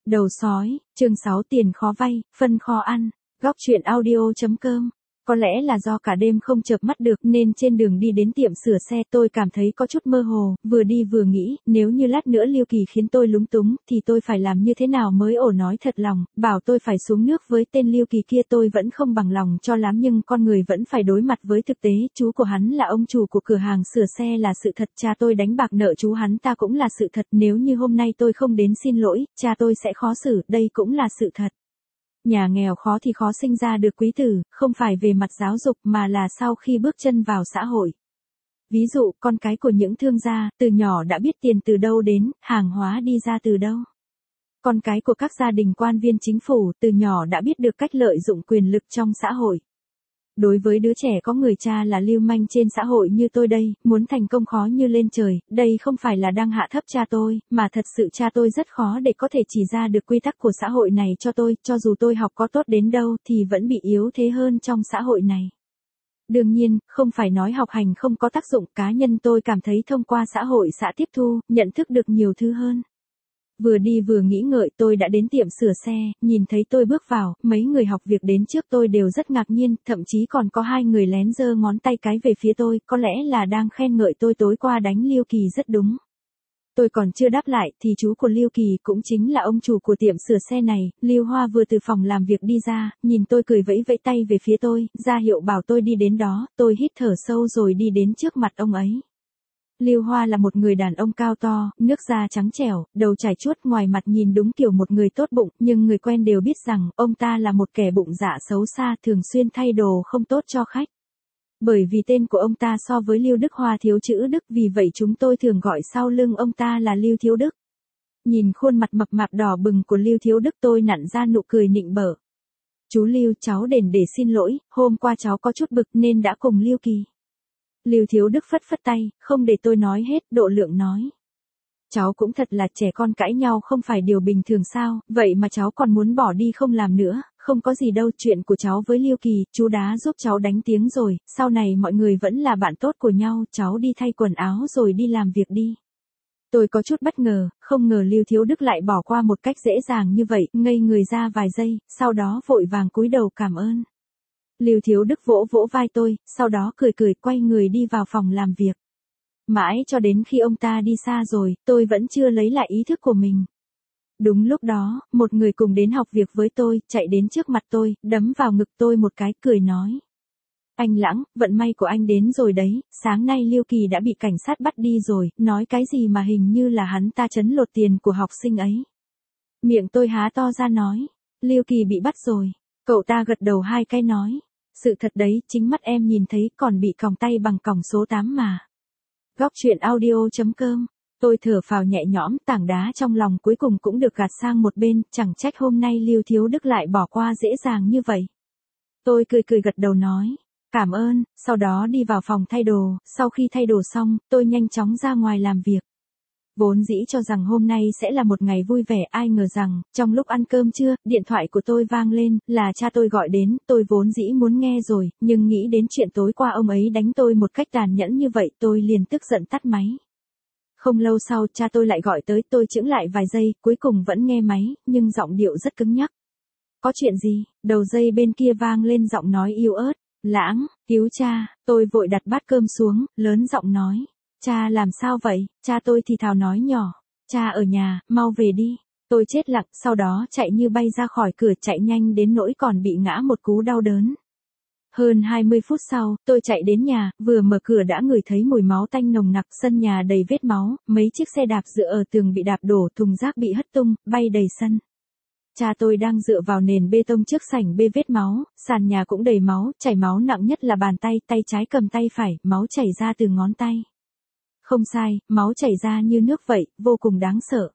Đầu sói, chương 6 tiền khó vay, phân kho ăn. Góc chuyện audio.com. Có lẽ là do cả đêm không chợp mắt được nên trên đường đi đến tiệm sửa xe tôi cảm thấy có chút mơ hồ, vừa đi vừa nghĩ, nếu như lát nữa Lưu Kỳ khiến tôi lúng túng, thì tôi phải làm như thế nào mới ổn. Nói thật lòng, bảo tôi phải xuống nước với tên Lưu Kỳ kia tôi vẫn không bằng lòng cho lắm, nhưng con người vẫn phải đối mặt với thực tế. Chú của hắn là ông chủ của cửa hàng sửa xe là sự thật, cha tôi đánh bạc nợ chú hắn ta cũng là sự thật, nếu như hôm nay tôi không đến xin lỗi, cha tôi sẽ khó xử, đây cũng là sự thật. Nhà nghèo khó thì khó sinh ra được quý tử, không phải về mặt giáo dục mà là sau khi bước chân vào xã hội. Ví dụ, con cái của những thương gia, từ nhỏ đã biết tiền từ đâu đến, hàng hóa đi ra từ đâu. Con cái của các gia đình quan viên chính phủ, từ nhỏ đã biết được cách lợi dụng quyền lực trong xã hội. Đối với đứa trẻ có người cha là lưu manh trên xã hội như tôi đây, muốn thành công khó như lên trời, đây không phải là đang hạ thấp cha tôi, mà thật sự cha tôi rất khó để có thể chỉ ra được quy tắc của xã hội này cho tôi, cho dù tôi học có tốt đến đâu thì vẫn bị yếu thế hơn trong xã hội này. Đương nhiên, không phải nói học hành không có tác dụng, cá nhân tôi cảm thấy thông qua xã hội xã tiếp thu, nhận thức được nhiều thứ hơn. Vừa đi vừa nghĩ ngợi tôi đã đến tiệm sửa xe, nhìn thấy tôi bước vào, mấy người học việc đến trước tôi đều rất ngạc nhiên, thậm chí còn có 2 người lén giơ ngón tay cái về phía tôi, có lẽ là đang khen ngợi tôi tối qua đánh Lưu Kỳ rất đúng. Tôi còn chưa đáp lại thì chú của Lưu Kỳ cũng chính là ông chủ của tiệm sửa xe này, Lưu Hoa vừa từ phòng làm việc đi ra, nhìn tôi cười vẫy vẫy tay về phía tôi, ra hiệu bảo tôi đi đến đó, tôi hít thở sâu rồi đi đến trước mặt ông ấy. Lưu Hoa là một người đàn ông cao to, nước da trắng trẻo, đầu chải chuốt, ngoài mặt nhìn đúng kiểu một người tốt bụng, nhưng người quen đều biết rằng, ông ta là một kẻ bụng dạ xấu xa, thường xuyên thay đồ không tốt cho khách. Bởi vì tên của ông ta so với Lưu Đức Hoa thiếu chữ Đức, vì vậy chúng tôi thường gọi sau lưng ông ta là Lưu Thiếu Đức. Nhìn khuôn mặt mập mạp đỏ bừng của Lưu Thiếu Đức tôi nặn ra nụ cười nịnh bợ. Chú Lưu, cháu đến để xin lỗi, hôm qua cháu có chút bực nên đã cùng Lưu Kỳ. Lưu Thiếu Đức phất phất tay, không để tôi nói hết, độ lượng nói. Cháu cũng thật là trẻ con, cãi nhau không phải điều bình thường sao, vậy mà cháu còn muốn bỏ đi không làm nữa, không có gì đâu, chuyện của cháu với Lưu Kỳ, chú đã giúp cháu đánh tiếng rồi, sau này mọi người vẫn là bạn tốt của nhau, cháu đi thay quần áo rồi đi làm việc đi. Tôi có chút bất ngờ, không ngờ Lưu Thiếu Đức lại bỏ qua một cách dễ dàng như vậy, ngây người ra vài giây, sau đó vội vàng cúi đầu cảm ơn. Lưu Thiếu Đức vỗ vỗ vai tôi, sau đó cười cười quay người đi vào phòng làm việc. Mãi cho đến khi ông ta đi xa rồi, tôi vẫn chưa lấy lại ý thức của mình. Đúng lúc đó, một người cùng đến học việc với tôi, chạy đến trước mặt tôi, đấm vào ngực tôi một cái, cười nói. Anh Lãng, vận may của anh đến rồi đấy, sáng nay Lưu Kỳ đã bị cảnh sát bắt đi rồi, nói cái gì mà hình như là hắn ta trấn lột tiền của học sinh ấy. Miệng tôi há to ra nói, Lưu Kỳ bị bắt rồi, cậu ta gật đầu 2 cái nói. Sự thật đấy, chính mắt em nhìn thấy, còn bị còng tay bằng còng số 8 mà. Góc chuyện audio.com. Tôi thở phào nhẹ nhõm, tảng đá trong lòng cuối cùng cũng được gạt sang một bên, chẳng trách hôm nay Lưu Thiếu Đức lại bỏ qua dễ dàng như vậy. Tôi cười cười gật đầu nói, cảm ơn, sau đó đi vào phòng thay đồ, sau khi thay đồ xong, tôi nhanh chóng ra ngoài làm việc. Vốn dĩ cho rằng hôm nay sẽ là một ngày vui vẻ, ai ngờ rằng, trong lúc ăn cơm trưa, điện thoại của tôi vang lên, là cha tôi gọi đến, tôi vốn dĩ muốn nghe rồi, nhưng nghĩ đến chuyện tối qua ông ấy đánh tôi một cách tàn nhẫn như vậy, tôi liền tức giận tắt máy. Không lâu sau cha tôi lại gọi tới, tôi chững lại vài giây, cuối cùng vẫn nghe máy, nhưng giọng điệu rất cứng nhắc. Có chuyện gì? Đầu dây bên kia vang lên giọng nói yếu ớt, Lãng, cứu cha, tôi vội đặt bát cơm xuống, lớn giọng nói. Cha làm sao vậy? Cha tôi thì thào nói nhỏ. Cha ở nhà, mau về đi. Tôi chết lặng, sau đó chạy như bay ra khỏi cửa, chạy nhanh đến nỗi còn bị ngã một cú đau đớn. Hơn 20 phút sau, tôi chạy đến nhà, vừa mở cửa đã ngửi thấy mùi máu tanh nồng nặc, sân nhà đầy vết máu, mấy chiếc xe đạp dựa ở tường bị đạp đổ, thùng rác bị hất tung, bay đầy sân. Cha tôi đang dựa vào nền bê tông trước sảnh bê vết máu, sàn nhà cũng đầy máu, chảy máu nặng nhất là bàn tay, tay trái cầm tay phải, máu chảy ra từ ngón tay. Không sai, máu chảy ra như nước vậy, vô cùng đáng sợ.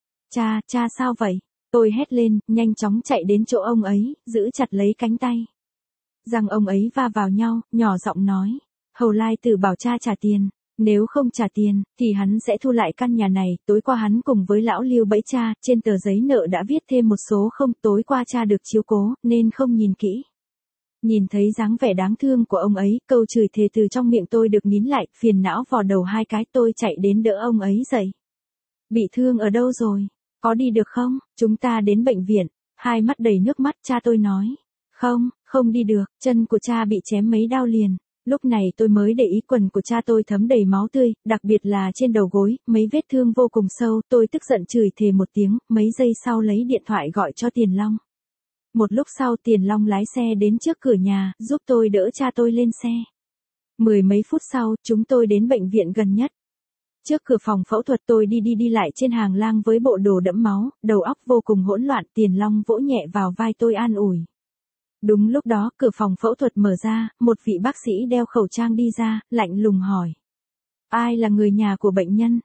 Cha sao vậy? Tôi hét lên, nhanh chóng chạy đến chỗ ông ấy, giữ chặt lấy cánh tay. Răng ông ấy va vào nhau, nhỏ giọng nói. Hầu Lai Tử bảo cha trả tiền, nếu không trả tiền, thì hắn sẽ thu lại căn nhà này. Tối qua hắn cùng với lão Lưu bẫy cha, trên tờ giấy nợ đã viết thêm một số không, tối qua cha được chiếu cố, nên không nhìn kỹ. Nhìn thấy dáng vẻ đáng thương của ông ấy, câu chửi thề từ trong miệng tôi được nín lại, phiền não vò đầu 2 cái, tôi chạy đến đỡ ông ấy dậy. Bị thương ở đâu rồi? Có đi được không? Chúng ta đến bệnh viện. Hai mắt đầy nước mắt cha tôi nói. Không, không đi được, chân của cha bị chém mấy đao liền. Lúc này tôi mới để ý quần của cha tôi thấm đầy máu tươi, đặc biệt là trên đầu gối, mấy vết thương vô cùng sâu. Tôi tức giận chửi thề một tiếng, mấy giây sau lấy điện thoại gọi cho Tiền Long. Một lúc sau Tiền Long lái xe đến trước cửa nhà, giúp tôi đỡ cha tôi lên xe. Mười mấy phút sau, chúng tôi đến bệnh viện gần nhất. Trước cửa phòng phẫu thuật tôi đi lại trên hàng lang với bộ đồ đẫm máu, đầu óc vô cùng hỗn loạn. Tiền Long vỗ nhẹ vào vai tôi an ủi. Đúng lúc đó, cửa phòng phẫu thuật mở ra, một vị bác sĩ đeo khẩu trang đi ra, lạnh lùng hỏi. Ai là người nhà của bệnh nhân?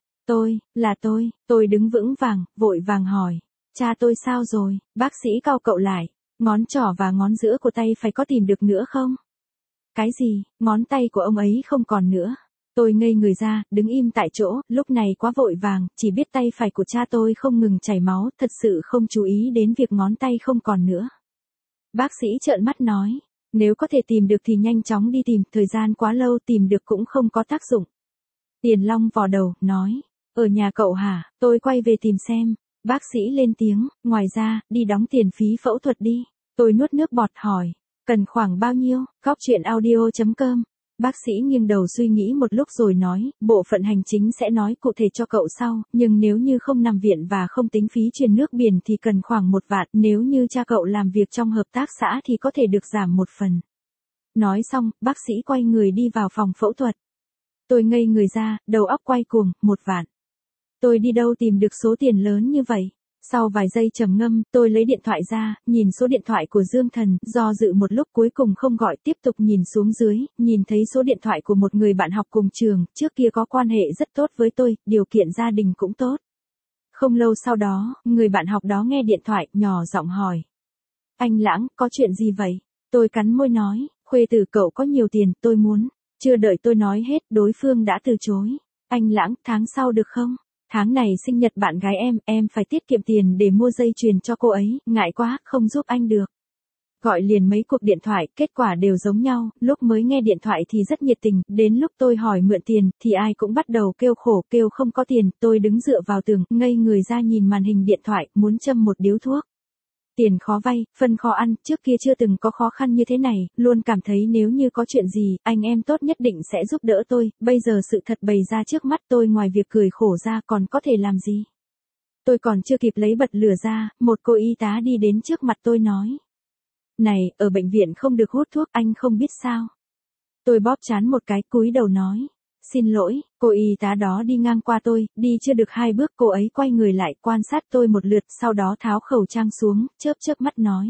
Là tôi đứng vững vàng, vội vàng hỏi. Cha tôi sao rồi? Bác sĩ cau cậu lại. Ngón trỏ và ngón giữa của tay phải có tìm được nữa không? Cái gì? Ngón tay của ông ấy không còn nữa. Tôi ngây người ra, đứng im tại chỗ, lúc này quá vội vàng, chỉ biết tay phải của cha tôi không ngừng chảy máu, thật sự không chú ý đến việc ngón tay không còn nữa. Bác sĩ trợn mắt nói, nếu có thể tìm được thì nhanh chóng đi tìm, thời gian quá lâu tìm được cũng không có tác dụng. Tiền Long vò đầu, nói, ở nhà cậu hả? Tôi quay về tìm xem. Bác sĩ lên tiếng, ngoài ra, đi đóng tiền phí phẫu thuật đi. Tôi nuốt nước bọt hỏi, cần khoảng bao nhiêu? Góc chuyện audio.com. Bác sĩ nghiêng đầu suy nghĩ một lúc rồi nói, bộ phận hành chính sẽ nói cụ thể cho cậu sau, nhưng nếu như không nằm viện và không tính phí truyền nước biển thì cần khoảng 1 vạn, nếu như cha cậu làm việc trong hợp tác xã thì có thể được giảm 1 phần. Nói xong, bác sĩ quay người đi vào phòng phẫu thuật. Tôi ngây người ra, đầu óc quay cuồng, 1 vạn. Tôi đi đâu tìm được số tiền lớn như vậy? Sau vài giây trầm ngâm, tôi lấy điện thoại ra, nhìn số điện thoại của Dương Thần, do dự một lúc cuối cùng không gọi, tiếp tục nhìn xuống dưới, nhìn thấy số điện thoại của một người bạn học cùng trường, trước kia có quan hệ rất tốt với tôi, điều kiện gia đình cũng tốt. Không lâu sau đó, người bạn học đó nghe điện thoại, nhỏ giọng hỏi. Anh Lãng, có chuyện gì vậy? Tôi cắn môi nói, khuê tử cậu có nhiều tiền, tôi muốn. Chưa đợi tôi nói hết, đối phương đã từ chối. Anh Lãng, tháng sau được không? Tháng này sinh nhật bạn gái em phải tiết kiệm tiền để mua dây chuyền cho cô ấy, ngại quá, không giúp anh được. Gọi liền mấy cuộc điện thoại, kết quả đều giống nhau, lúc mới nghe điện thoại thì rất nhiệt tình, đến lúc tôi hỏi mượn tiền, thì ai cũng bắt đầu kêu khổ, kêu không có tiền, tôi đứng dựa vào tường, ngây người ra nhìn màn hình điện thoại, muốn châm một điếu thuốc. Tiền khó vay, phân khó ăn, trước kia chưa từng có khó khăn như thế này, luôn cảm thấy nếu như có chuyện gì, anh em tốt nhất định sẽ giúp đỡ tôi, bây giờ sự thật bày ra trước mắt tôi ngoài việc cười khổ ra còn có thể làm gì. Tôi còn chưa kịp lấy bật lửa ra, một cô y tá đi đến trước mặt tôi nói. Này, ở bệnh viện không được hút thuốc, anh không biết sao. Tôi bóp trán một cái, cúi đầu nói. Xin lỗi, cô y tá đó đi ngang qua tôi, đi chưa được 2 bước cô ấy quay người lại quan sát tôi một lượt, sau đó tháo khẩu trang xuống, chớp mắt nói.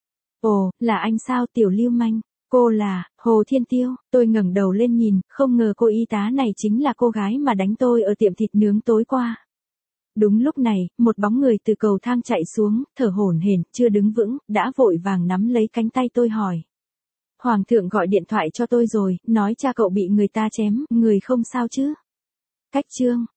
Ồ, là anh sao tiểu lưu manh, cô là, Hồ Thiên Tiêu, tôi ngẩng đầu lên nhìn, không ngờ cô y tá này chính là cô gái mà đánh tôi ở tiệm thịt nướng tối qua. Đúng lúc này, một bóng người từ cầu thang chạy xuống, thở hổn hển, chưa đứng vững, đã vội vàng nắm lấy cánh tay tôi hỏi. Hoàng thượng gọi điện thoại cho tôi rồi, nói cha cậu bị người ta chém, người không sao chứ? Cách chương.